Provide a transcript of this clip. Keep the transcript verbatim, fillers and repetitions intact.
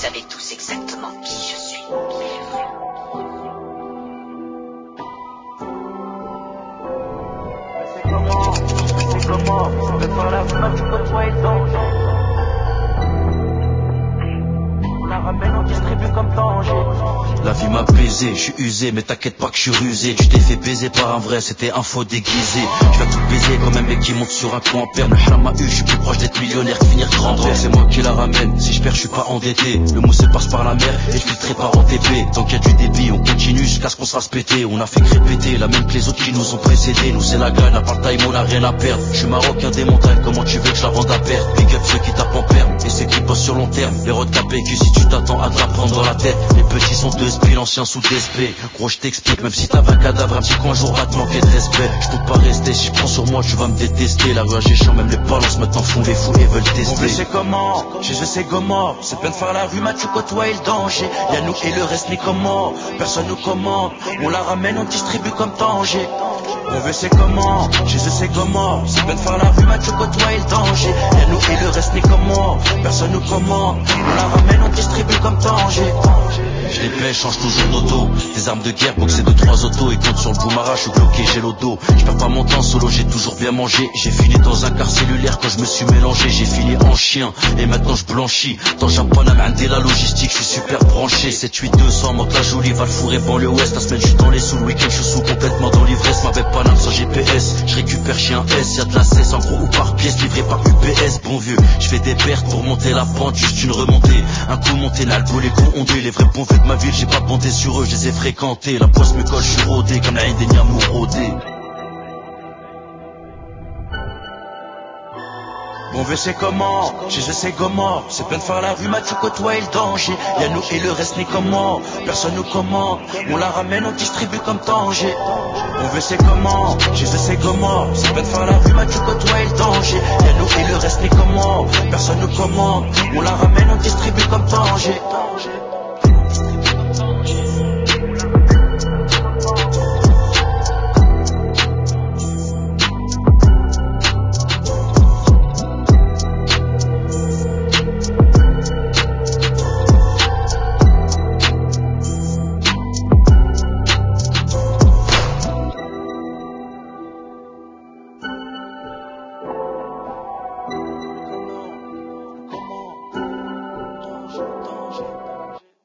savez tous exactement qui je suis. C'est comment, c'est comment, c'est par la main tu côtoies le danger. On la ramène, on distribue comme danger. La vie m'a baisé, je suis usé, mais t'inquiète pas que je suis rusé. Tu t'es fait baiser par un vrai, c'était un faux déguisé. Je vais tout baiser comme un mec qui monte sur un coup en perte. Le haram m'a eu, je suis plus proche d'être millionnaire que finir grand-père. C'est moi qui la ramène, si je perds je suis pas endetté. Le mousse passe par la mer et je filtrerai par O T P. Tant qu'il y a du débit, on continue jusqu'à ce qu'on se fasse péter. On a fait crépéter, la même que les autres qui nous ont précédés. Nous c'est la gagne, à part time on a rien à perdre. Je suis marocain des montagnes, comment tu veux que je la vende à perte? Big up ceux qui tapent en perme et ceux qui bossent sur long terme. Les recapés que si tu t'attends à te la prendre dans la tête. Les petits sont deux spies, l'ancien sous D S P. Gros je t'explique, même si t'avais un cadavre, un petit coin jour va te manquer de respect. Je peux pas rester, si je prends sur moi tu vas me détester. La rue à Géchamp, même les balances maintenant font les fous et veulent tester. On veut c'est comment, chez eux c'est comment. C'est plein de faire la rue, mais tu côtoies le danger. Y'a nous et le reste ni comment. Personne nous commande, on la ramène, on distribue comme danger. On veut c'est comment, chez eux c'est comment. C'est plein de faire la rue, mais tu côtoies le danger. Y'a nous et le reste ni comment. Personne nous commande, on la ramène, on distribue comme danger. Je les pêche, change toujours d'auto. Des armes de guerre, boxer de trois autos. Et compte sur le boumara, je suis bloqué, j'ai l'auto. Je perds pas mon temps solo, j'ai toujours bien mangé. J'ai fini dans un quart cellulaire quand je me suis mélangé. J'ai fini en chien, et maintenant je blanchis. Dans Japonam, indé la logistique, je suis super branché. sept huit deux cents, monte la jolie, va le fourrer dans le ouest. La semaine je suis dans les sous, le week-end je suis sous complètement dans l'ivresse. M'avait Paname sans G P S, je récupère chez un S. Y'a de la cesse en gros ou par pièce, livré par U P S. Bon vieux, je fais des pertes pour monter la pente, juste une remontée. Un coup monté, l'albo, les cons ondés. Les vrais bons de ma ville, j'ai pas bondé sur eux, je les ai fréquentés. La poisse me colle, je suis rodé comme la haine des niamous rodés. On veut c'est comment, chez eux c'est comment. C'est plein de faire la rue, mais tu côtoies le danger. Y'a nous et le reste ni comment. Personne nous commande, on la ramène, on distribue comme danger. On veut c'est comment, chez eux c'est comment. C'est plein de faire la rue, mais tu côtoies